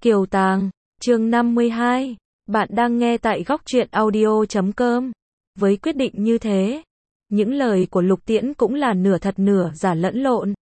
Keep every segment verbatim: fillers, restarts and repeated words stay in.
Kiều Tàng, chương năm mươi hai. Bạn đang nghe tại góc truyện audio chấm com. Với quyết định như thế, những lời của Lục Tiễn cũng là nửa thật nửa giả lẫn lộn.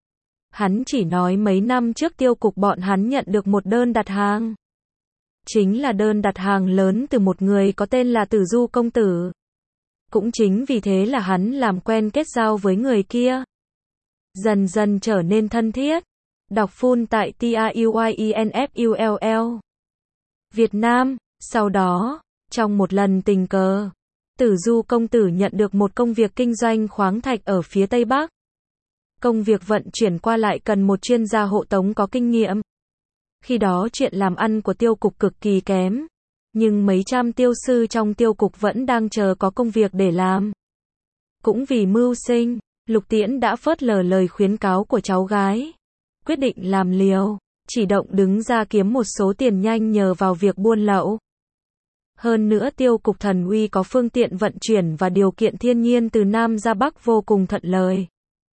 Hắn chỉ nói mấy năm trước tiêu cục bọn hắn nhận được một đơn đặt hàng. Chính là đơn đặt hàng lớn từ một người có tên là Tử Du công tử. Cũng chính vì thế là hắn làm quen kết giao với người kia. Dần dần trở nên thân thiết. Đọc full tại T A U Y E N F U L L. Việt Nam, sau đó, trong một lần tình cờ, Tử Du công tử nhận được một công việc kinh doanh khoáng thạch ở phía Tây Bắc. Công việc vận chuyển qua lại cần một chuyên gia hộ tống có kinh nghiệm. Khi đó chuyện làm ăn của tiêu cục cực kỳ kém, nhưng mấy trăm tiêu sư trong tiêu cục vẫn đang chờ có công việc để làm. Cũng vì mưu sinh, Lục Tiễn đã phớt lờ lời khuyến cáo của cháu gái. Quyết định làm liều, chỉ động đứng ra kiếm một số tiền nhanh nhờ vào việc buôn lậu. Hơn nữa tiêu cục Thần Uy có phương tiện vận chuyển và điều kiện thiên nhiên từ Nam ra Bắc vô cùng thuận lợi.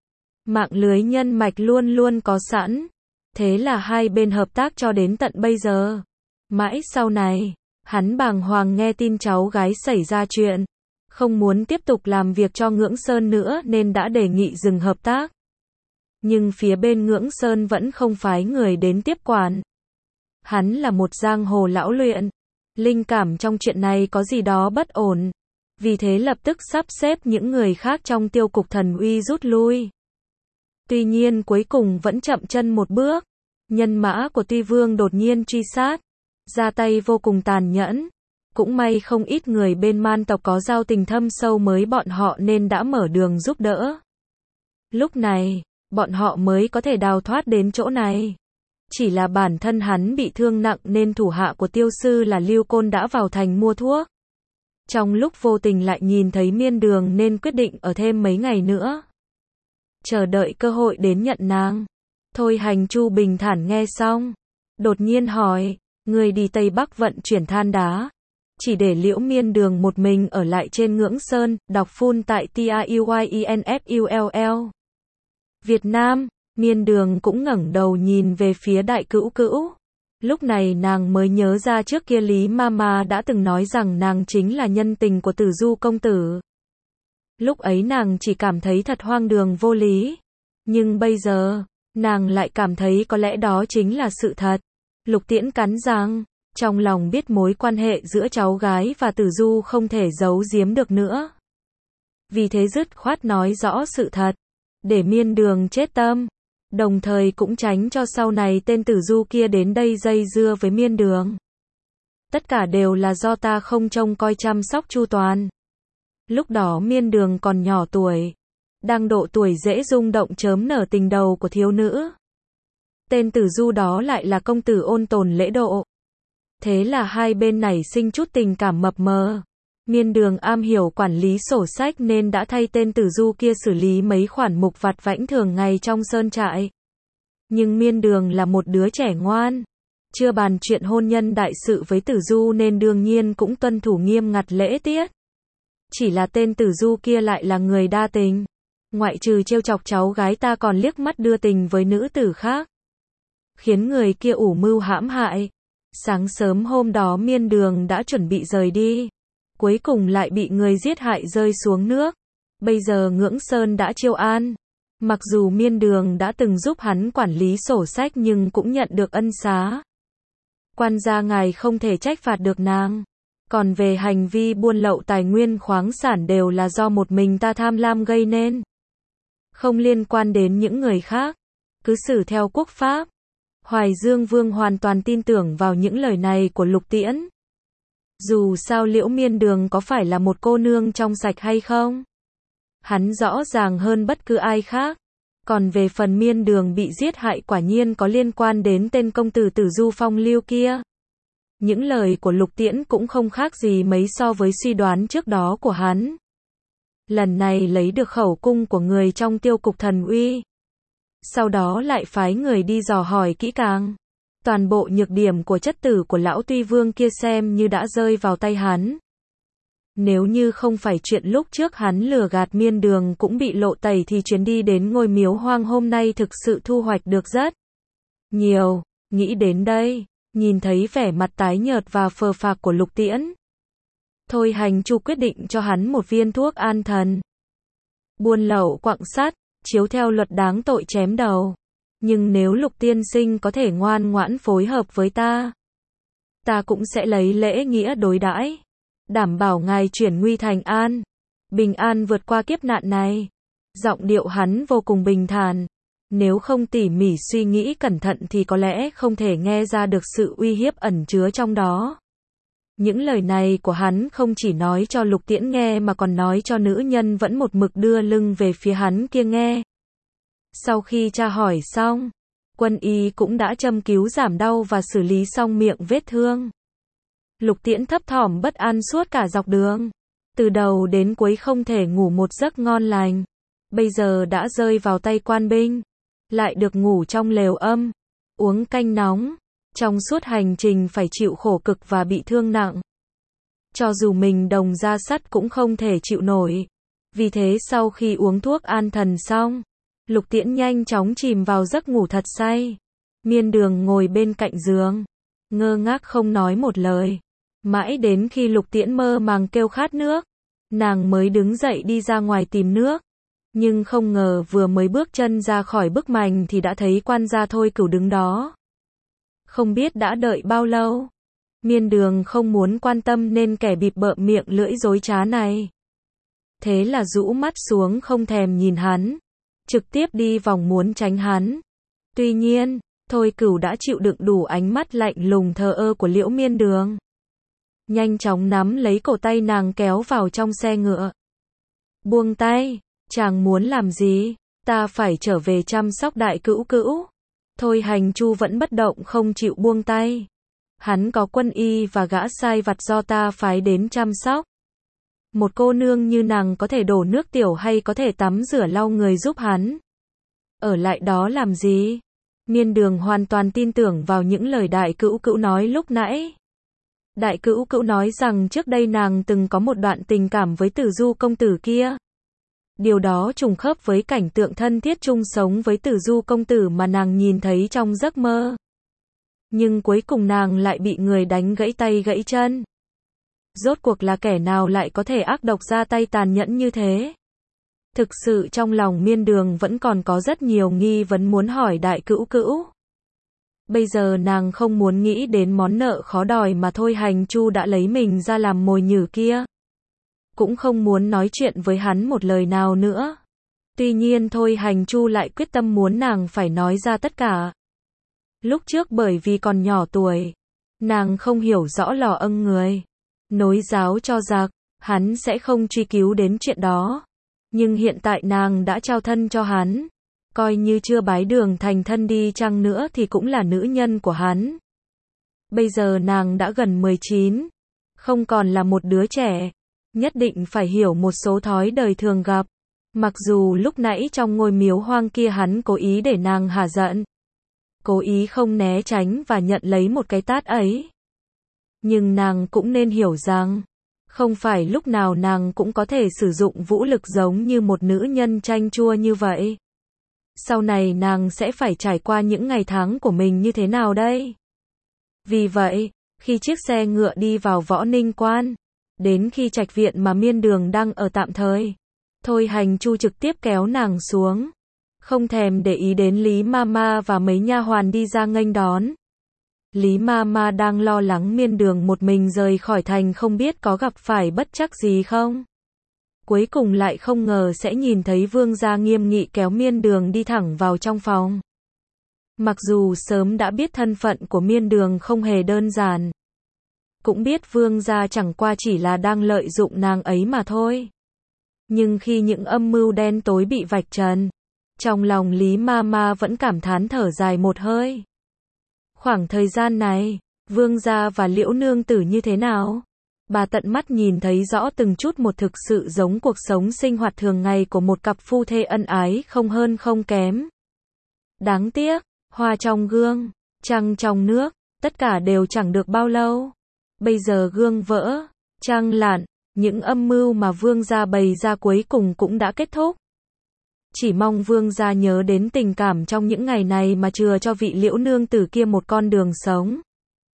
Mạng lưới nhân mạch luôn luôn có sẵn. Thế là hai bên hợp tác cho đến tận bây giờ. Mãi sau này, hắn bàng hoàng nghe tin cháu gái xảy ra chuyện. Không muốn tiếp tục làm việc cho Ngưỡng Sơn nữa nên đã đề nghị dừng hợp tác. Nhưng phía bên Ngưỡng Sơn vẫn không phái người đến tiếp quản. Hắn là một giang hồ lão luyện. Linh cảm trong chuyện này có gì đó bất ổn. Vì thế lập tức sắp xếp những người khác trong tiêu cục Thần Uy rút lui. Tuy nhiên cuối cùng vẫn chậm chân một bước. Nhân mã của Tuy Vương đột nhiên truy sát. Ra tay vô cùng tàn nhẫn. Cũng may không ít người bên man tộc có giao tình thâm sâu với bọn họ nên đã mở đường giúp đỡ. Lúc này, bọn họ mới có thể đào thoát đến chỗ này. Chỉ là bản thân hắn bị thương nặng nên thủ hạ của tiêu sư là Lưu Côn đã vào thành mua thuốc. Trong lúc vô tình lại nhìn thấy miên đường nên quyết định ở thêm mấy ngày nữa. Chờ đợi cơ hội đến nhận nàng. Thôi Hành Chu bình thản nghe xong. Đột nhiên hỏi, người đi Tây Bắc vận chuyển than đá. Chỉ để Liễu Miên Đường một mình ở lại trên Ngưỡng Sơn, đọc full tại T A U Y E N F U L L. Việt Nam, Miên Đường cũng ngẩng đầu nhìn về phía Đại Cữu Cữu. Lúc này nàng mới nhớ ra trước kia Lý Mama đã từng nói rằng nàng chính là nhân tình của Tử Du công tử. Lúc ấy nàng chỉ cảm thấy thật hoang đường vô lý. Nhưng bây giờ, nàng lại cảm thấy có lẽ đó chính là sự thật. Lục Tiễn cắn răng, trong lòng biết mối quan hệ giữa cháu gái và Tử Du không thể giấu giếm được nữa. Vì thế dứt khoát nói rõ sự thật, để Miên Đường chết tâm, đồng thời cũng tránh cho sau này tên Tử Du kia đến đây dây dưa với Miên Đường. Tất cả đều là do ta không trông coi chăm sóc chu toàn. Lúc đó Miên Đường còn nhỏ tuổi, đang độ tuổi dễ rung động chớm nở tình đầu của thiếu nữ. Tên Tử Du đó lại là công tử ôn tồn lễ độ. Thế là hai bên nảy sinh chút tình cảm mập mờ. Miên Đường am hiểu quản lý sổ sách nên đã thay tên Tử Du kia xử lý mấy khoản mục vặt vãnh thường ngày trong sơn trại. Nhưng Miên Đường là một đứa trẻ ngoan. Chưa bàn chuyện hôn nhân đại sự với Tử Du nên đương nhiên cũng tuân thủ nghiêm ngặt lễ tiết. Chỉ là tên Tử Du kia lại là người đa tình. Ngoại trừ trêu chọc cháu gái ta còn liếc mắt đưa tình với nữ tử khác. Khiến người kia ủ mưu hãm hại. Sáng sớm hôm đó Miên Đường đã chuẩn bị rời đi. Cuối cùng lại bị người giết hại rơi xuống nước. Bây giờ Ngưỡng Sơn đã chiêu an. Mặc dù Miên Đường đã từng giúp hắn quản lý sổ sách nhưng cũng nhận được ân xá. Quan gia ngài không thể trách phạt được nàng. Còn về hành vi buôn lậu tài nguyên khoáng sản đều là do một mình ta tham lam gây nên. Không liên quan đến những người khác. Cứ xử theo quốc pháp. Hoài Dương Vương hoàn toàn tin tưởng vào những lời này của Lục Tiễn. Dù sao Liễu Miên Đường có phải là một cô nương trong sạch hay không? Hắn rõ ràng hơn bất cứ ai khác. Còn về phần Miên Đường bị giết hại quả nhiên có liên quan đến tên công tử Tử Du phong lưu kia. Những lời của Lục Tiễn cũng không khác gì mấy so với suy đoán trước đó của hắn. Lần này lấy được khẩu cung của người trong tiêu cục Thần Uy. Sau đó lại phái người đi dò hỏi kỹ càng. Toàn bộ nhược điểm của chất tử của lão Tuy Vương kia xem như đã rơi vào tay hắn. Nếu như không phải chuyện lúc trước hắn lừa gạt Miên Đường cũng bị lộ tẩy thì chuyến đi đến ngôi miếu hoang hôm nay thực sự thu hoạch được rất nhiều. Nghĩ đến đây, Nhìn thấy vẻ mặt tái nhợt và phờ phạc của Lục Tiễn, Thôi Hành Chu quyết định cho hắn một viên thuốc an thần. Buôn lậu quặng sắt, chiếu theo luật đáng tội chém đầu. Nhưng nếu Lục tiên sinh có thể ngoan ngoãn phối hợp với ta, ta cũng sẽ lấy lễ nghĩa đối đãi, đảm bảo ngài chuyển nguy thành an, bình an vượt qua kiếp nạn này. Giọng điệu hắn vô cùng bình thản. Nếu không tỉ mỉ suy nghĩ cẩn thận thì có lẽ không thể nghe ra được sự uy hiếp ẩn chứa trong đó. Những lời này của hắn không chỉ nói cho Lục Tiễn nghe mà còn nói cho nữ nhân vẫn một mực đưa lưng về phía hắn kia nghe. Sau khi tra hỏi xong, quân y cũng đã châm cứu giảm đau và xử lý xong miệng vết thương. Lục Tiễn thấp thỏm bất an suốt cả dọc đường. Từ đầu đến cuối không thể ngủ một giấc ngon lành. Bây giờ đã rơi vào tay quan binh. Lại được ngủ trong lều âm, uống canh nóng. Trong suốt hành trình phải chịu khổ cực và bị thương nặng. Cho dù mình đồng da sắt cũng không thể chịu nổi. Vì thế sau khi uống thuốc an thần xong, Lục Tiễn nhanh chóng chìm vào giấc ngủ thật say. Miên Đường ngồi bên cạnh giường, ngơ ngác không nói một lời. Mãi đến khi Lục Tiễn mơ màng kêu khát nước, nàng mới đứng dậy đi ra ngoài tìm nước. Nhưng không ngờ vừa mới bước chân ra khỏi bức mành thì đã thấy quan gia Thôi Cửu đứng đó. Không biết đã đợi bao lâu. Miên Đường không muốn quan tâm nên kẻ bịp bợm miệng lưỡi dối trá này. Thế là rũ mắt xuống không thèm nhìn hắn. Trực tiếp đi vòng muốn tránh hắn. Tuy nhiên, Thôi Cửu đã chịu đựng đủ ánh mắt lạnh lùng thờ ơ của Liễu Miên Đường. Nhanh chóng nắm lấy cổ tay nàng kéo vào trong xe ngựa. Buông tay, chàng muốn làm gì? Ta phải trở về chăm sóc đại cữu cữu. Thôi Hành Chu vẫn bất động không chịu buông tay. Hắn có quân y và gã sai vặt do ta phái đến chăm sóc. Một cô nương như nàng có thể đổ nước tiểu hay có thể tắm rửa lau người giúp hắn. Ở lại đó làm gì? Miên Đường hoàn toàn tin tưởng vào những lời đại cữu cữu nói lúc nãy. Đại cữu cữu nói rằng trước đây nàng từng có một đoạn tình cảm với Tử Du công tử kia. Điều đó trùng khớp với cảnh tượng thân thiết chung sống với Tử Du công tử mà nàng nhìn thấy trong giấc mơ. Nhưng cuối cùng nàng lại bị người đánh gãy tay gãy chân. Rốt cuộc là kẻ nào lại có thể ác độc ra tay tàn nhẫn như thế? Thực sự trong lòng Miên Đường vẫn còn có rất nhiều nghi vấn muốn hỏi đại cữu cữu. Bây giờ nàng không muốn nghĩ đến món nợ khó đòi mà Thôi Hành Chu đã lấy mình ra làm mồi nhử kia. Cũng không muốn nói chuyện với hắn một lời nào nữa. Tuy nhiên Thôi Hành Chu lại quyết tâm muốn nàng phải nói ra tất cả. Lúc trước bởi vì còn nhỏ tuổi, nàng không hiểu rõ lò âng người. Nối giáo cho giặc, hắn sẽ không truy cứu đến chuyện đó. Nhưng hiện tại nàng đã trao thân cho hắn. Coi như chưa bái đường thành thân đi chăng nữa thì cũng là nữ nhân của hắn. Bây giờ nàng đã gần mười chín, không còn là một đứa trẻ. Nhất định phải hiểu một số thói đời thường gặp. Mặc dù lúc nãy trong ngôi miếu hoang kia hắn cố ý để nàng hả giận. Cố ý không né tránh và nhận lấy một cái tát ấy. Nhưng nàng cũng nên hiểu rằng, không phải lúc nào nàng cũng có thể sử dụng vũ lực giống như một nữ nhân chanh chua như vậy. Sau này nàng sẽ phải trải qua những ngày tháng của mình như thế nào đây? Vì vậy, khi chiếc xe ngựa đi vào Võ Ninh Quan, đến khi trạch viện mà Miên Đường đang ở tạm thời, Thôi Hành Chu trực tiếp kéo nàng xuống, không thèm để ý đến Lý Mama và mấy nha hoàn đi ra nghênh đón. Lý Mama đang lo lắng Miên Đường một mình rời khỏi thành không biết có gặp phải bất trắc gì không. Cuối cùng lại không ngờ sẽ nhìn thấy vương gia nghiêm nghị kéo Miên Đường đi thẳng vào trong phòng. Mặc dù sớm đã biết thân phận của Miên Đường không hề đơn giản. Cũng biết vương gia chẳng qua chỉ là đang lợi dụng nàng ấy mà thôi. Nhưng khi những âm mưu đen tối bị vạch trần, trong lòng Lý Mama vẫn cảm thán thở dài một hơi. Khoảng thời gian này, vương gia và Liễu nương tử như thế nào? Bà tận mắt nhìn thấy rõ từng chút một thực sự giống cuộc sống sinh hoạt thường ngày của một cặp phu thê ân ái không hơn không kém. Đáng tiếc, hoa trong gương, trăng trong nước, tất cả đều chẳng được bao lâu. Bây giờ gương vỡ, trăng lạn, những âm mưu mà vương gia bày ra cuối cùng cũng đã kết thúc. Chỉ mong vương gia nhớ đến tình cảm trong những ngày này mà chừa cho vị Liễu nương tử kia một con đường sống.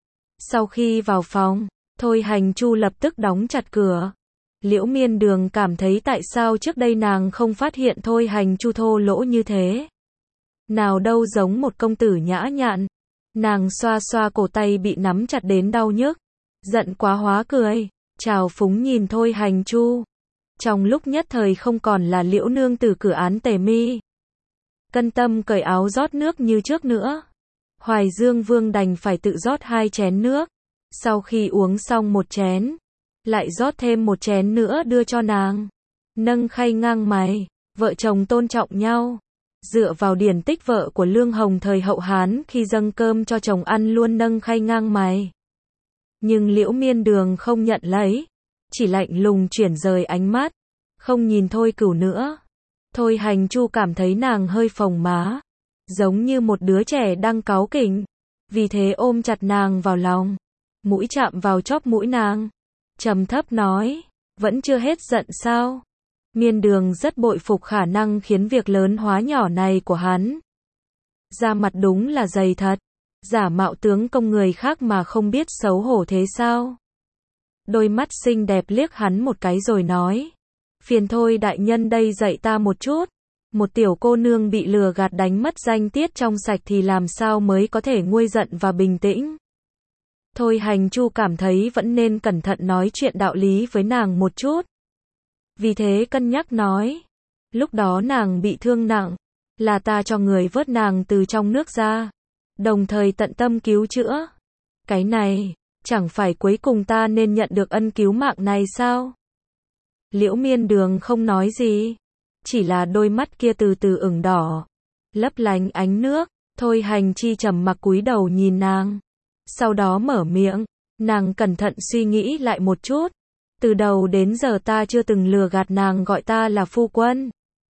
Sau khi vào phòng, Thôi Hành Chu lập tức đóng chặt cửa. Liễu Miên Đường cảm thấy tại sao trước đây nàng không phát hiện Thôi Hành Chu thô lỗ như thế. Nào đâu giống một công tử nhã nhặn. Nàng xoa xoa cổ tay bị nắm chặt đến đau nhức. Giận quá hóa cười, trào phúng nhìn Thôi Hành Chu. Trong lúc nhất thời không còn là Liễu nương tử cửa án tề mi. Cân tâm cởi áo rót nước như trước nữa. Hoài Dương Vương đành phải tự rót hai chén nước. Sau khi uống xong một chén, lại rót thêm một chén nữa đưa cho nàng. Nâng khay ngang mày, vợ chồng tôn trọng nhau. Dựa vào điển tích vợ của Lương Hồng thời hậu Hán khi dâng cơm cho chồng ăn luôn nâng khay ngang mày. Nhưng Liễu Miên Đường không nhận lấy, chỉ lạnh lùng chuyển rời ánh mắt, không nhìn Thôi Cửu nữa. Thôi Hành Chu cảm thấy nàng hơi phồng má, giống như một đứa trẻ đang cáu kỉnh, vì thế ôm chặt nàng vào lòng, mũi chạm vào chóp mũi nàng, trầm thấp nói, vẫn chưa hết giận sao? Miên Đường rất bội phục khả năng khiến việc lớn hóa nhỏ này của hắn. Da mặt đúng là dày thật, giả mạo tướng công người khác mà không biết xấu hổ thế sao? Đôi mắt xinh đẹp liếc hắn một cái rồi nói, phiền thôi đại nhân đây dạy ta một chút. Một tiểu cô nương bị lừa gạt đánh mất danh tiết trong sạch thì làm sao mới có thể nguôi giận và bình tĩnh. Thôi Hành Chu cảm thấy vẫn nên cẩn thận nói chuyện đạo lý với nàng một chút. Vì thế cân nhắc nói, lúc đó nàng bị thương nặng, là ta cho người vớt nàng từ trong nước ra, đồng thời tận tâm cứu chữa. Cái này, chẳng phải cuối cùng ta nên nhận được ân cứu mạng này sao? Liễu Miên Đường không nói gì, chỉ là đôi mắt kia từ từ ửng đỏ, lấp lánh ánh nước. Thôi Hành Chi trầm mặc cúi đầu nhìn nàng, sau đó mở miệng, nàng cẩn thận suy nghĩ lại một chút. Từ đầu đến giờ ta chưa từng lừa gạt nàng gọi ta là phu quân.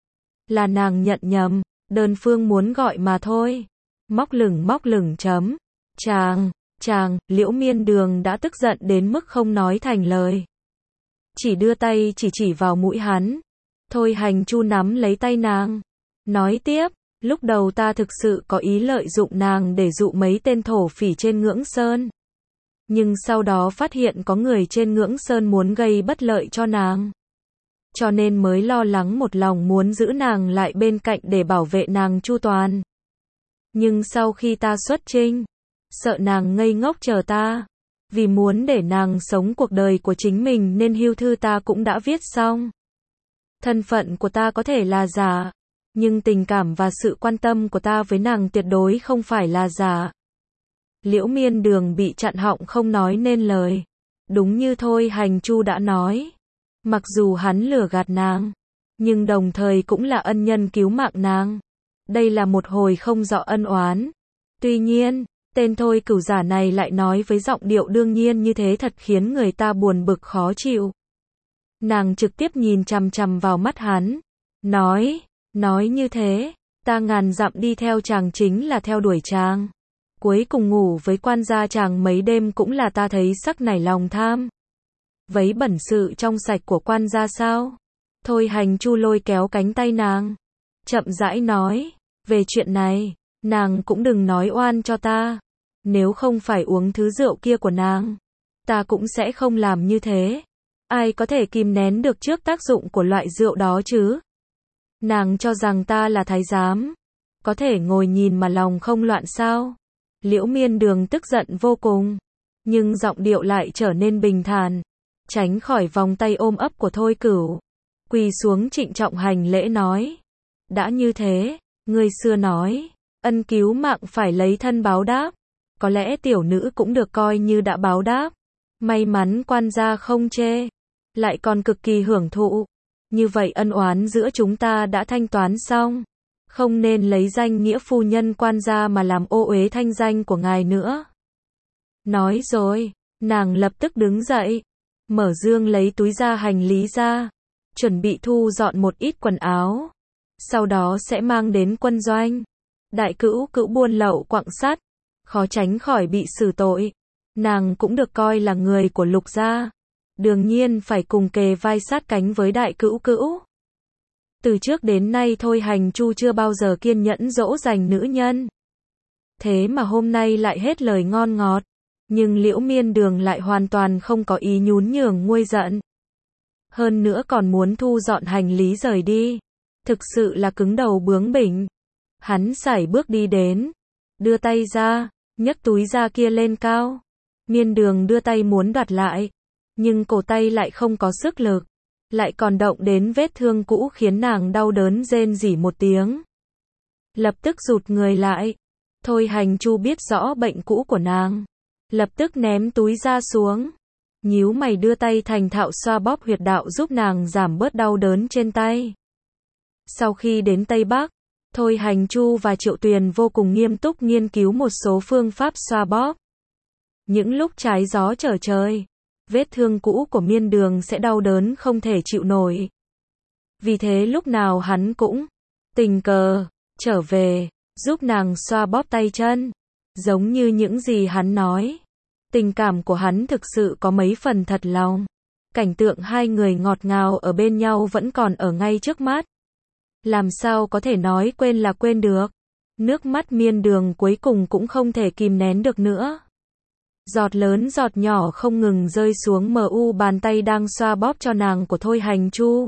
Là nàng nhận nhầm, đơn phương muốn gọi mà thôi. Móc lửng móc lửng chấm. Chàng, chàng, Liễu Miên Đường đã tức giận đến mức không nói thành lời. Chỉ đưa tay chỉ chỉ vào mũi hắn. Thôi Hành Chu nắm lấy tay nàng, nói tiếp, lúc đầu ta thực sự có ý lợi dụng nàng để dụ mấy tên thổ phỉ trên Ngưỡng Sơn. Nhưng sau đó phát hiện có người trên Ngưỡng Sơn muốn gây bất lợi cho nàng. Cho nên mới lo lắng một lòng muốn giữ nàng lại bên cạnh để bảo vệ nàng chu toàn. Nhưng sau khi ta xuất chinh, sợ nàng ngây ngốc chờ ta. Vì muốn để nàng sống cuộc đời của chính mình nên hưu thư ta cũng đã viết xong. Thân phận của ta có thể là giả, nhưng tình cảm và sự quan tâm của ta với nàng tuyệt đối không phải là giả. Liễu Miên Đường bị chặn họng không nói nên lời. Đúng như Thôi Hành Chu đã nói, mặc dù hắn lừa gạt nàng, nhưng đồng thời cũng là ân nhân cứu mạng nàng. Đây là một hồi không rõ ân oán. Tuy nhiên, tên Thôi Cửu giả này lại nói với giọng điệu đương nhiên như thế thật khiến người ta buồn bực khó chịu. Nàng trực tiếp nhìn chằm chằm vào mắt hắn, nói, nói như thế, ta ngàn dặm đi theo chàng chính là theo đuổi chàng. Cuối cùng ngủ với quan gia chàng mấy đêm cũng là ta thấy sắc nảy lòng tham. Vấy bẩn sự trong sạch của quan gia sao? Thôi Hành Chu lôi kéo cánh tay nàng, chậm rãi nói, về chuyện này, nàng cũng đừng nói oan cho ta. Nếu không phải uống thứ rượu kia của nàng, ta cũng sẽ không làm như thế. Ai có thể kìm nén được trước tác dụng của loại rượu đó chứ? Nàng cho rằng ta là thái giám, có thể ngồi nhìn mà lòng không loạn sao? Liễu Miên Đường tức giận vô cùng, nhưng giọng điệu lại trở nên bình thản, tránh khỏi vòng tay ôm ấp của Thôi Cửu, quỳ xuống trịnh trọng hành lễ nói, đã như thế, người xưa nói, ân cứu mạng phải lấy thân báo đáp, có lẽ tiểu nữ cũng được coi như đã báo đáp, may mắn quan gia không chê, lại còn cực kỳ hưởng thụ, như vậy ân oán giữa chúng ta đã thanh toán xong. Không nên lấy danh nghĩa phu nhân quan gia mà làm ô uế thanh danh của ngài nữa. Nói rồi, nàng lập tức đứng dậy, mở dương lấy túi da hành lý ra, chuẩn bị thu dọn một ít quần áo, sau đó sẽ mang đến quân doanh. Đại cữu cữu buôn lậu quặng sắt, khó tránh khỏi bị xử tội. Nàng cũng được coi là người của Lục gia, đương nhiên phải cùng kề vai sát cánh với đại cữu cữu. Từ trước đến nay Thôi Hành Chu chưa bao giờ kiên nhẫn dỗ dành nữ nhân. Thế mà hôm nay lại hết lời ngon ngọt, Nhưng Liễu Miên Đường lại hoàn toàn không có ý nhún nhường nguôi giận. Hơn nữa còn muốn thu dọn hành lý rời đi. Thực sự là cứng đầu bướng bỉnh. Hắn sải bước đi đến. Đưa tay ra, nhấc túi da kia lên cao. Miên Đường đưa tay muốn đoạt lại. Nhưng cổ tay lại không có sức lực. Lại còn động đến vết thương cũ khiến nàng đau đớn rên rỉ một tiếng. Lập tức rụt người lại. Thôi Hành Chu biết rõ bệnh cũ của nàng. Lập tức ném túi da xuống. Nhíu mày đưa tay thành thạo xoa bóp huyệt đạo giúp nàng giảm bớt đau đớn trên tay. Sau khi đến Tây Bắc, Thôi Hành Chu và Triệu Tuyền vô cùng nghiêm túc nghiên cứu một số phương pháp xoa bóp. Những lúc trái gió trở trời, vết thương cũ của Miên Đường sẽ đau đớn không thể chịu nổi. Vì thế lúc nào hắn cũng tình cờ trở về, giúp nàng xoa bóp tay chân. Giống như những gì hắn nói. Tình cảm của hắn thực sự có mấy phần thật lòng. Cảnh tượng hai người ngọt ngào ở bên nhau vẫn còn ở ngay trước mắt. Làm sao có thể nói quên là quên được. Nước mắt Miên Đường cuối cùng cũng không thể kìm nén được nữa. Giọt lớn giọt nhỏ không ngừng rơi xuống mờ u bàn tay đang xoa bóp cho nàng của Thôi Hành Chu.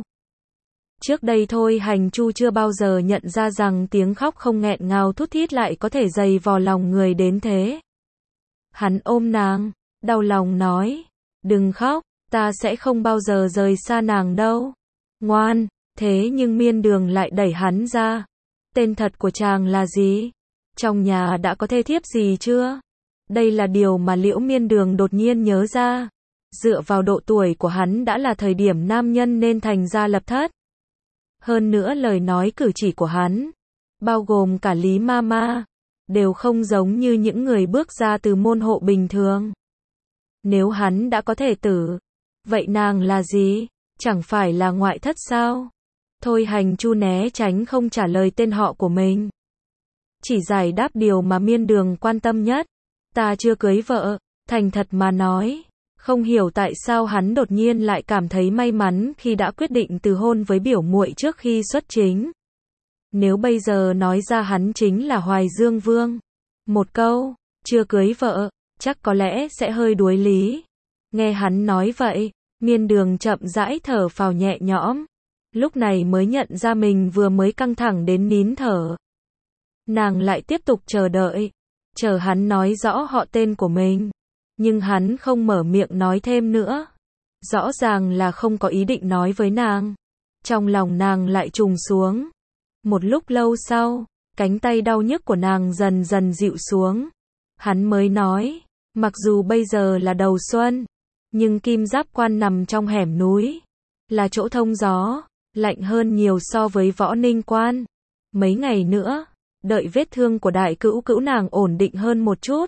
Trước đây Thôi Hành Chu chưa bao giờ nhận ra rằng tiếng khóc không nghẹn ngào thút thít lại có thể dày vò lòng người đến thế. Hắn ôm nàng, đau lòng nói, đừng khóc, ta sẽ không bao giờ rời xa nàng đâu. Ngoan, thế nhưng Miên Đường lại đẩy hắn ra. Tên thật của chàng là gì? Trong nhà đã có thê thiếp gì chưa? Đây là điều mà Liễu Miên Đường đột nhiên nhớ ra. Dựa vào độ tuổi của hắn đã là thời điểm nam nhân nên thành gia lập thất. Hơn nữa lời nói cử chỉ của hắn, bao gồm cả Lý Mama, đều không giống như những người bước ra từ môn hộ bình thường. Nếu hắn đã có thể tử, vậy nàng là gì? Chẳng phải là ngoại thất sao? Thôi Hành Chu né tránh không trả lời tên họ của mình. Chỉ giải đáp điều mà Miên Đường quan tâm nhất. Ta chưa cưới vợ, thành thật mà nói. Không hiểu tại sao hắn đột nhiên lại cảm thấy may mắn khi đã quyết định từ hôn với biểu muội trước khi xuất chính. Nếu bây giờ nói ra hắn chính là Hoài Dương Vương. Một câu, chưa cưới vợ, chắc có lẽ sẽ hơi đuối lý. Nghe hắn nói vậy, Miên Đường chậm rãi thở phào nhẹ nhõm. Lúc này mới nhận ra mình vừa mới căng thẳng đến nín thở. Nàng lại tiếp tục chờ đợi, chờ hắn nói rõ họ tên của mình. Nhưng hắn không mở miệng nói thêm nữa. Rõ ràng là không có ý định nói với nàng. Trong lòng nàng lại trùng xuống. Một lúc lâu sau, cánh tay đau nhức của nàng dần dần dịu xuống. Hắn mới nói, mặc dù bây giờ là đầu xuân, nhưng Kim Giáp Quan nằm trong hẻm núi, là chỗ thông gió, lạnh hơn nhiều so với Võ Ninh Quan. Mấy ngày nữa, đợi vết thương của đại cữu cữu nàng ổn định hơn một chút,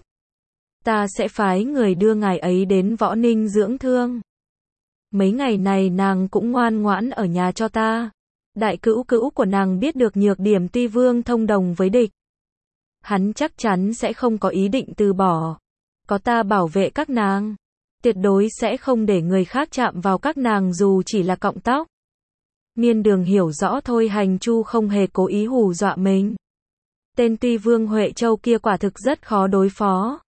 ta sẽ phái người đưa ngài ấy đến Võ Ninh dưỡng thương. Mấy ngày này nàng cũng ngoan ngoãn ở nhà cho ta. Đại cữu cữu của nàng biết được nhược điểm Tuy Vương thông đồng với địch. Hắn chắc chắn sẽ không có ý định từ bỏ. Có ta bảo vệ các nàng, tuyệt đối sẽ không để người khác chạm vào các nàng dù chỉ là cọng tóc. Miên Đường hiểu rõ Thôi Hành Chu không hề cố ý hù dọa mình. Tên Tuy Vương Huệ Châu kia quả thực rất khó đối phó.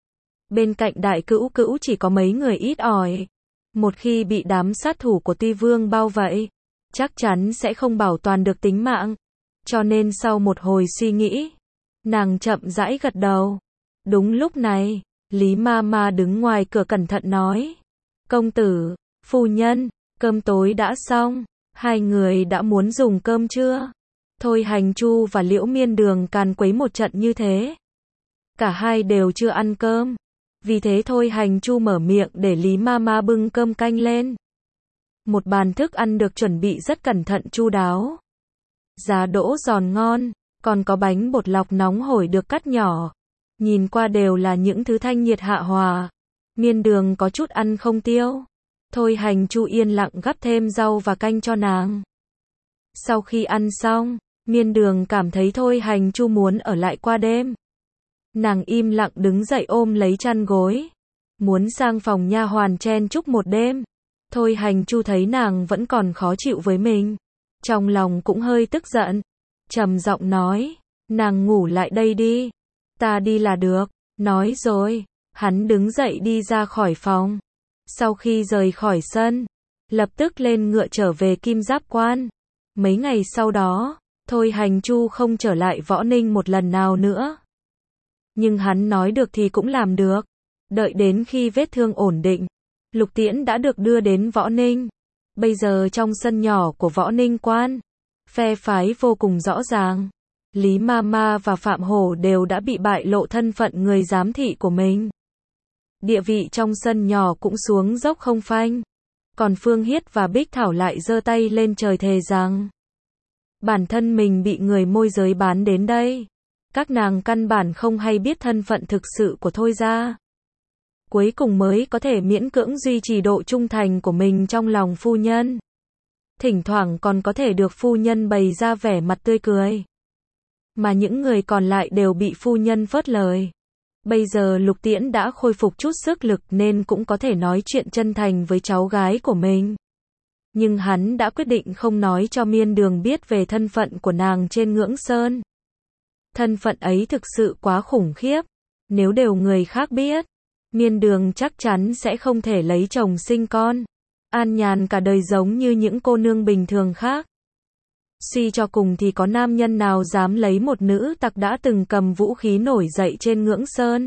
Bên cạnh đại cữu cữu chỉ có mấy người ít ỏi. Một khi bị đám sát thủ của Tuy Vương bao vây, chắc chắn sẽ không bảo toàn được tính mạng. Cho nên sau một hồi suy nghĩ, nàng chậm rãi gật đầu. Đúng lúc này, Lý Mama đứng ngoài cửa cẩn thận nói, công tử, phu nhân, cơm tối đã xong, hai người đã muốn dùng cơm chưa? Thôi Hành Chu và Liễu Miên Đường càn quấy một trận như thế. Cả hai đều chưa ăn cơm. Vì thế Thôi Hành Chu mở miệng để Lý Mama bưng cơm canh lên. Một bàn thức ăn được chuẩn bị rất cẩn thận chu đáo. Giá đỗ giòn ngon, còn có bánh bột lọc nóng hổi được cắt nhỏ. Nhìn qua đều là những thứ thanh nhiệt hạ hòa. Miên Đường có chút ăn không tiêu. Thôi Hành Chu yên lặng gắp thêm rau và canh cho nàng. Sau khi ăn xong, Miên Đường cảm thấy Thôi Hành Chu muốn ở lại qua đêm. Nàng im lặng đứng dậy ôm lấy chăn gối, muốn sang phòng nha hoàn chen chúc một đêm. Thôi Hành Chu thấy nàng vẫn còn khó chịu với mình, trong lòng cũng hơi tức giận, trầm giọng nói, nàng ngủ lại đây đi, ta đi là được. Nói rồi, Hắn đứng dậy đi ra khỏi phòng. Sau khi rời khỏi sân, lập tức lên ngựa trở về Kim Giáp Quan. Mấy ngày sau đó, Thôi Hành Chu không trở lại Võ Ninh một lần nào nữa. Nhưng hắn nói được thì cũng làm được. Đợi đến khi vết thương ổn định, Lục Tiễn đã được đưa đến Võ Ninh. Bây giờ trong sân nhỏ của Võ Ninh Quan, phe phái vô cùng rõ ràng. Lý Ma Ma và Phạm Hổ đều đã bị bại lộ thân phận người giám thị của mình. Địa vị trong sân nhỏ cũng xuống dốc không phanh. Còn Phương Hiết và Bích Thảo lại giơ tay lên trời thề rằng bản thân mình bị người môi giới bán đến đây. Các nàng căn bản không hay biết thân phận thực sự của Thôi gia. Cuối cùng mới có thể miễn cưỡng duy trì độ trung thành của mình trong lòng phu nhân. Thỉnh thoảng còn có thể được phu nhân bày ra vẻ mặt tươi cười. Mà những người còn lại đều bị phu nhân phớt lời. Bây giờ Lục Tiễn đã khôi phục chút sức lực nên cũng có thể nói chuyện chân thành với cháu gái của mình. Nhưng hắn đã quyết định không nói cho Miên Đường biết về thân phận của nàng trên Ngưỡng Sơn. Thân phận ấy thực sự quá khủng khiếp. Nếu đều người khác biết, Miên Đường chắc chắn sẽ không thể lấy chồng sinh con, an nhàn cả đời giống như những cô nương bình thường khác. Suy cho cùng thì có nam nhân nào dám lấy một nữ tặc đã từng cầm vũ khí nổi dậy trên Ngưỡng Sơn.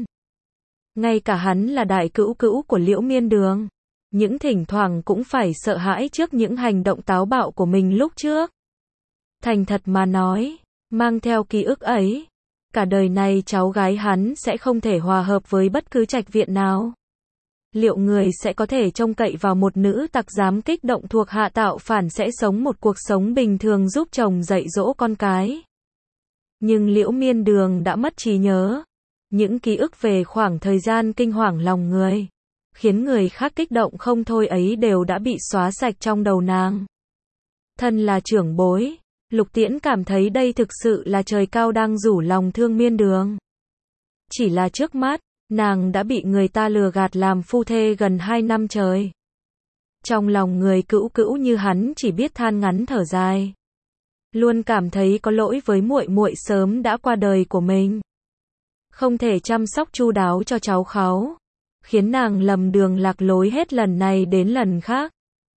Ngay cả hắn là đại cữu cữu của Liễu Miên Đường, những thỉnh thoảng cũng phải sợ hãi trước những hành động táo bạo của mình lúc trước. Thành thật mà nói, mang theo ký ức ấy, cả đời này cháu gái hắn sẽ không thể hòa hợp với bất cứ trạch viện nào. Liệu người sẽ có thể trông cậy vào một nữ tặc dám kích động thuộc hạ tạo phản sẽ sống một cuộc sống bình thường giúp chồng dạy dỗ con cái? Nhưng Liễu Miên Đường đã mất trí nhớ. Những ký ức về khoảng thời gian kinh hoàng lòng người, khiến người khác kích động không thôi ấy đều đã bị xóa sạch trong đầu nàng. Thân là trưởng bối, Lục Tiễn cảm thấy đây thực sự là trời cao đang rủ lòng thương Miên Đường. Chỉ là trước mắt, nàng đã bị người ta lừa gạt làm phu thê gần hai năm trời. Trong lòng người cữu cữu như hắn chỉ biết than ngắn thở dài. Luôn cảm thấy có lỗi với muội muội sớm đã qua đời của mình. Không thể chăm sóc chu đáo cho cháu kháu, khiến nàng lầm đường lạc lối hết lần này đến lần khác.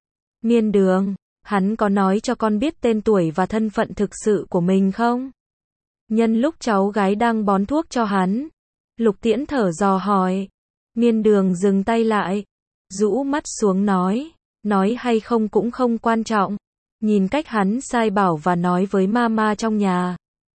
Miên Đường, hắn có nói cho con biết tên tuổi và thân phận thực sự của mình không? Nhân lúc cháu gái đang bón thuốc cho hắn, Lục Tiễn thở dò hỏi. Miên Đường dừng tay lại, rũ mắt xuống nói, nói hay không cũng không quan trọng. Nhìn cách hắn sai bảo và nói với mama trong nhà,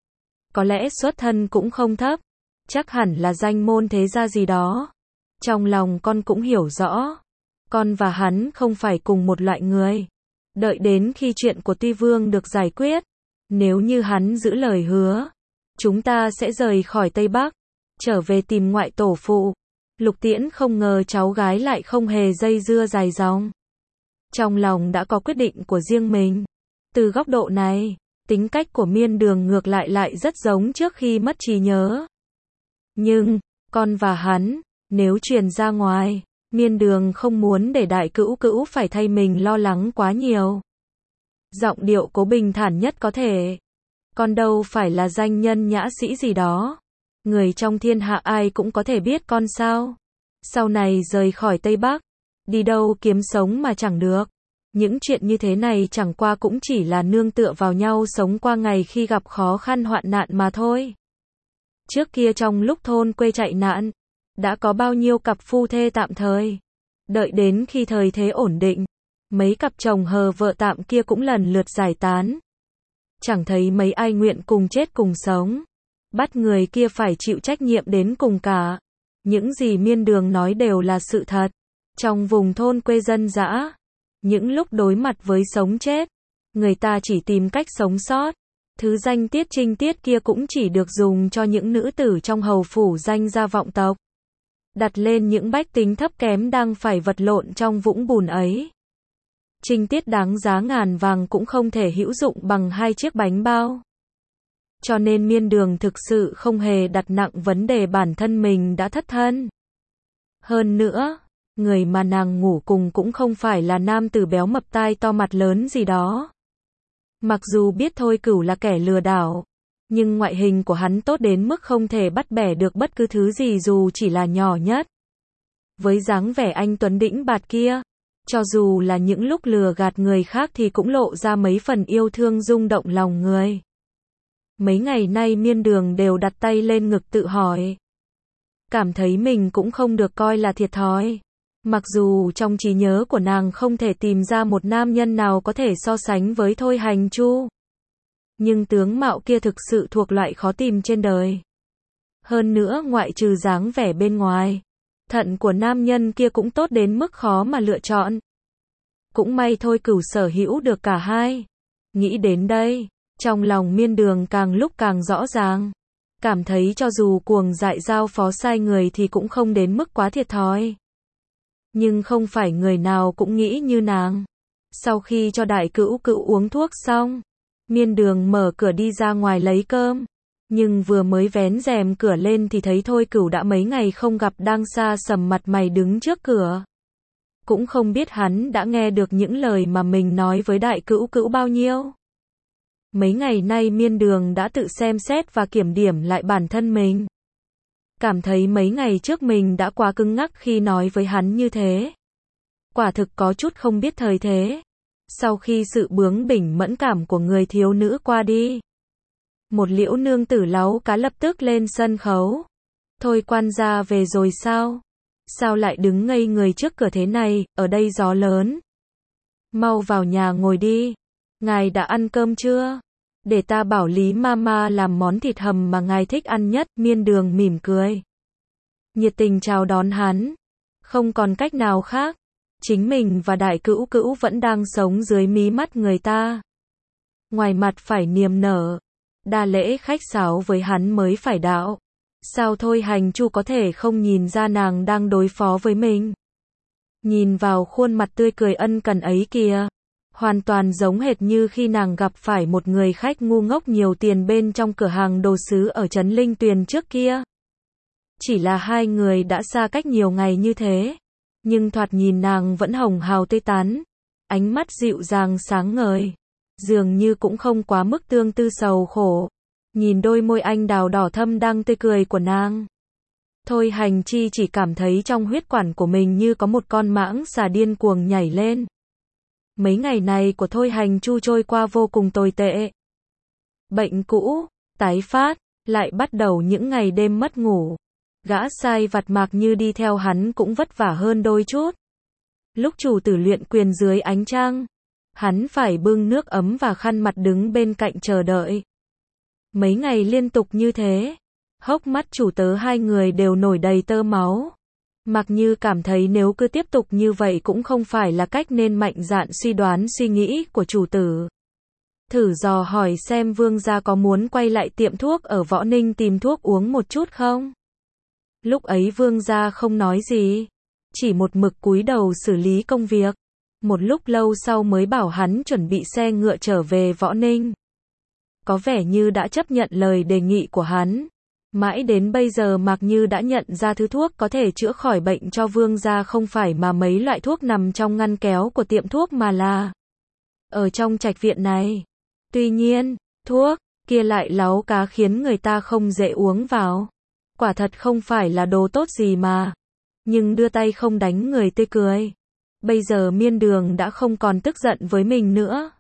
có lẽ xuất thân cũng không thấp, chắc hẳn là danh môn thế gia gì đó. Trong lòng con cũng hiểu rõ, con và hắn không phải cùng một loại người. Đợi đến khi chuyện của Tuy Vương được giải quyết, nếu như hắn giữ lời hứa, chúng ta sẽ rời khỏi Tây Bắc, trở về tìm ngoại tổ phụ. Lục Tiễn không ngờ cháu gái lại không hề dây dưa dài dòng. Trong lòng đã có quyết định của riêng mình. Từ góc độ này, tính cách của Miên Đường ngược lại lại rất giống trước khi mất trí nhớ. Nhưng, con và hắn, nếu truyền ra ngoài, Miên Đường không muốn để đại cữu cữu phải thay mình lo lắng quá nhiều. Giọng điệu cố bình thản nhất có thể. Con đâu phải là danh nhân nhã sĩ gì đó. Người trong thiên hạ ai cũng có thể biết con sao. Sau này rời khỏi Tây Bắc, đi đâu kiếm sống mà chẳng được. Những chuyện như thế này chẳng qua cũng chỉ là nương tựa vào nhau sống qua ngày khi gặp khó khăn hoạn nạn mà thôi. Trước kia trong lúc thôn quê chạy nạn, đã có bao nhiêu cặp phu thê tạm thời. Đợi đến khi thời thế ổn định, mấy cặp chồng hờ vợ tạm kia cũng lần lượt giải tán. Chẳng thấy mấy ai nguyện cùng chết cùng sống. Bắt người kia phải chịu trách nhiệm đến cùng cả. Những gì Miên Đường nói đều là sự thật. Trong vùng thôn quê dân dã, những lúc đối mặt với sống chết, người ta chỉ tìm cách sống sót. Thứ danh tiết trinh tiết kia cũng chỉ được dùng cho những nữ tử trong hầu phủ danh gia vọng tộc. Đặt lên những bách tính thấp kém đang phải vật lộn trong vũng bùn ấy. Trinh tiết đáng giá ngàn vàng cũng không thể hữu dụng bằng hai chiếc bánh bao. Cho nên Miên Đường thực sự không hề đặt nặng vấn đề bản thân mình đã thất thân. Hơn nữa, người mà nàng ngủ cùng cũng không phải là nam tử béo mập tai to mặt lớn gì đó. Mặc dù biết Thôi Cửu là kẻ lừa đảo, nhưng ngoại hình của hắn tốt đến mức không thể bắt bẻ được bất cứ thứ gì dù chỉ là nhỏ nhất. Với dáng vẻ anh tuấn đĩnh bạt kia, cho dù là những lúc lừa gạt người khác thì cũng lộ ra mấy phần yêu thương rung động lòng người. Mấy ngày nay Miên Đường đều đặt tay lên ngực tự hỏi. Cảm thấy mình cũng không được coi là thiệt thòi. Mặc dù trong trí nhớ của nàng không thể tìm ra một nam nhân nào có thể so sánh với Thôi Hành Chu. Nhưng tướng mạo kia thực sự thuộc loại khó tìm trên đời. Hơn nữa ngoại trừ dáng vẻ bên ngoài, thận của nam nhân kia cũng tốt đến mức khó mà lựa chọn. Cũng may Thôi Cửu sở hữu được cả hai. Nghĩ đến đây, trong lòng Miên Đường càng lúc càng rõ ràng. Cảm thấy cho dù cuồng dại giao phó sai người thì cũng không đến mức quá thiệt thòi. Nhưng không phải người nào cũng nghĩ như nàng. Sau khi cho Đại Cữu Cữu uống thuốc xong, Miên Đường mở cửa đi ra ngoài lấy cơm. Nhưng vừa mới vén rèm cửa lên thì thấy Thôi Cửu đã mấy ngày không gặp đang xa sầm mặt mày đứng trước cửa. Cũng không biết hắn đã nghe được những lời mà mình nói với Đại Cữu Cữu bao nhiêu. Mấy ngày nay Miên Đường đã tự xem xét và kiểm điểm lại bản thân mình. Cảm thấy mấy ngày trước mình đã quá cứng ngắc khi nói với hắn như thế. Quả thực có chút không biết thời thế. Sau khi sự bướng bỉnh mẫn cảm của người thiếu nữ qua đi, một Liễu nương tử láu cá lập tức lên sân khấu. Thôi quan gia về rồi sao? Sao lại đứng ngây người trước cửa thế này, ở đây gió lớn. Mau vào nhà ngồi đi. Ngài đã ăn cơm chưa? Để ta bảo Lý Mama làm món thịt hầm mà ngài thích ăn nhất. Miên Đường mỉm cười, nhiệt tình chào đón hắn. Không còn cách nào khác. Chính mình và Đại Cữu Cữu vẫn đang sống dưới mí mắt người ta. Ngoài mặt phải niềm nở, đa lễ khách sáo với hắn mới phải đạo. Sao Thôi Hành Chu có thể không nhìn ra nàng đang đối phó với mình? Nhìn vào khuôn mặt tươi cười ân cần ấy kìa, hoàn toàn giống hệt như khi nàng gặp phải một người khách ngu ngốc nhiều tiền bên trong cửa hàng đồ sứ ở trấn Linh Tuyền trước kia. Chỉ là hai người đã xa cách nhiều ngày như thế, nhưng thoạt nhìn nàng vẫn hồng hào tươi tắn, ánh mắt dịu dàng sáng ngời, dường như cũng không quá mức tương tư sầu khổ. Nhìn đôi môi anh đào đỏ thâm đang tươi cười của nàng, Thôi Hành Chi chỉ cảm thấy trong huyết quản của mình như có một con mãng xà điên cuồng nhảy lên. Mấy ngày này của Thôi Hành Chu trôi qua vô cùng tồi tệ. Bệnh cũ, tái phát, lại bắt đầu những ngày đêm mất ngủ. Gã sai vặt Mạc Như đi theo hắn cũng vất vả hơn đôi chút. Lúc chủ tử luyện quyền dưới ánh trăng, hắn phải bưng nước ấm và khăn mặt đứng bên cạnh chờ đợi. Mấy ngày liên tục như thế, hốc mắt chủ tớ hai người đều nổi đầy tơ máu. Mạc Như cảm thấy nếu cứ tiếp tục như vậy cũng không phải là cách nên mạnh dạn suy đoán suy nghĩ của chủ tử. Thử dò hỏi xem Vương gia có muốn quay lại tiệm thuốc ở Võ Ninh tìm thuốc uống một chút không? Lúc ấy Vương gia không nói gì, chỉ một mực cúi đầu xử lý công việc. Một lúc lâu sau mới bảo hắn chuẩn bị xe ngựa trở về Võ Ninh. Có vẻ như đã chấp nhận lời đề nghị của hắn. Mãi đến bây giờ Mạc Như đã nhận ra thứ thuốc có thể chữa khỏi bệnh cho Vương gia không phải mà mấy loại thuốc nằm trong ngăn kéo của tiệm thuốc mà là ở trong trạch viện này. Tuy nhiên, thuốc kia lại láu cá khiến người ta không dễ uống vào. Quả thật không phải là đồ tốt gì mà. Nhưng đưa tay không đánh người tươi cười. Bây giờ Miên Đường đã không còn tức giận với mình nữa.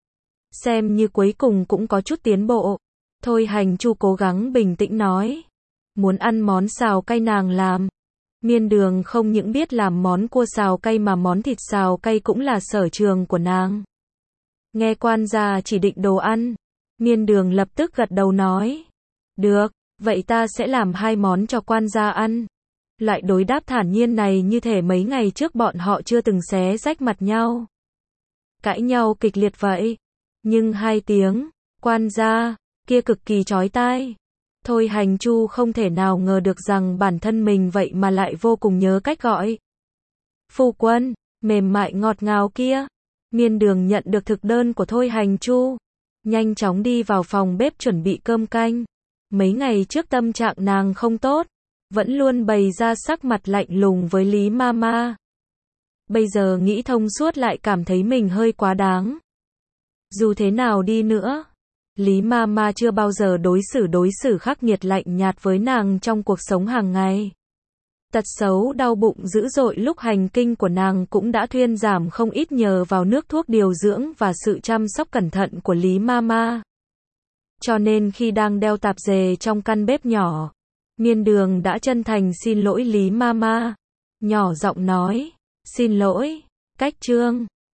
Xem như cuối cùng cũng có chút tiến bộ. Thôi Hành Chu cố gắng bình tĩnh nói. Muốn ăn món xào cay nàng làm. Miên Đường không những biết làm món cua xào cay mà món thịt xào cay cũng là sở trường của nàng. Nghe quan gia chỉ định đồ ăn, Miên Đường lập tức gật đầu nói. Được, vậy ta sẽ làm hai món cho quan gia ăn. Loại đối đáp thản nhiên này như thể mấy ngày trước bọn họ chưa từng xé rách mặt nhau. Cãi nhau kịch liệt vậy. Nhưng hai tiếng, quan gia, kia cực kỳ chói tai. Thôi Hành Chu không thể nào ngờ được rằng bản thân mình vậy mà lại vô cùng nhớ cách gọi. Phu quân, mềm mại ngọt ngào kia. Miên Đường nhận được thực đơn của Thôi Hành Chu, nhanh chóng đi vào phòng bếp chuẩn bị cơm canh. Mấy ngày trước tâm trạng nàng không tốt, vẫn luôn bày ra sắc mặt lạnh lùng với Lý Mama. Bây giờ nghĩ thông suốt lại cảm thấy mình hơi quá đáng. Dù thế nào đi nữa, Lý Mama chưa bao giờ đối xử đối xử khắc nghiệt lạnh nhạt với nàng trong cuộc sống hàng ngày. Tật xấu đau bụng dữ dội lúc hành kinh của nàng cũng đã thuyên giảm không ít nhờ vào nước thuốc điều dưỡng và sự chăm sóc cẩn thận của Lý Mama. Cho nên khi đang đeo tạp dề trong căn bếp nhỏ, Miên Đường đã chân thành xin lỗi Lý Mama, nhỏ giọng nói, xin lỗi, Cách Trương.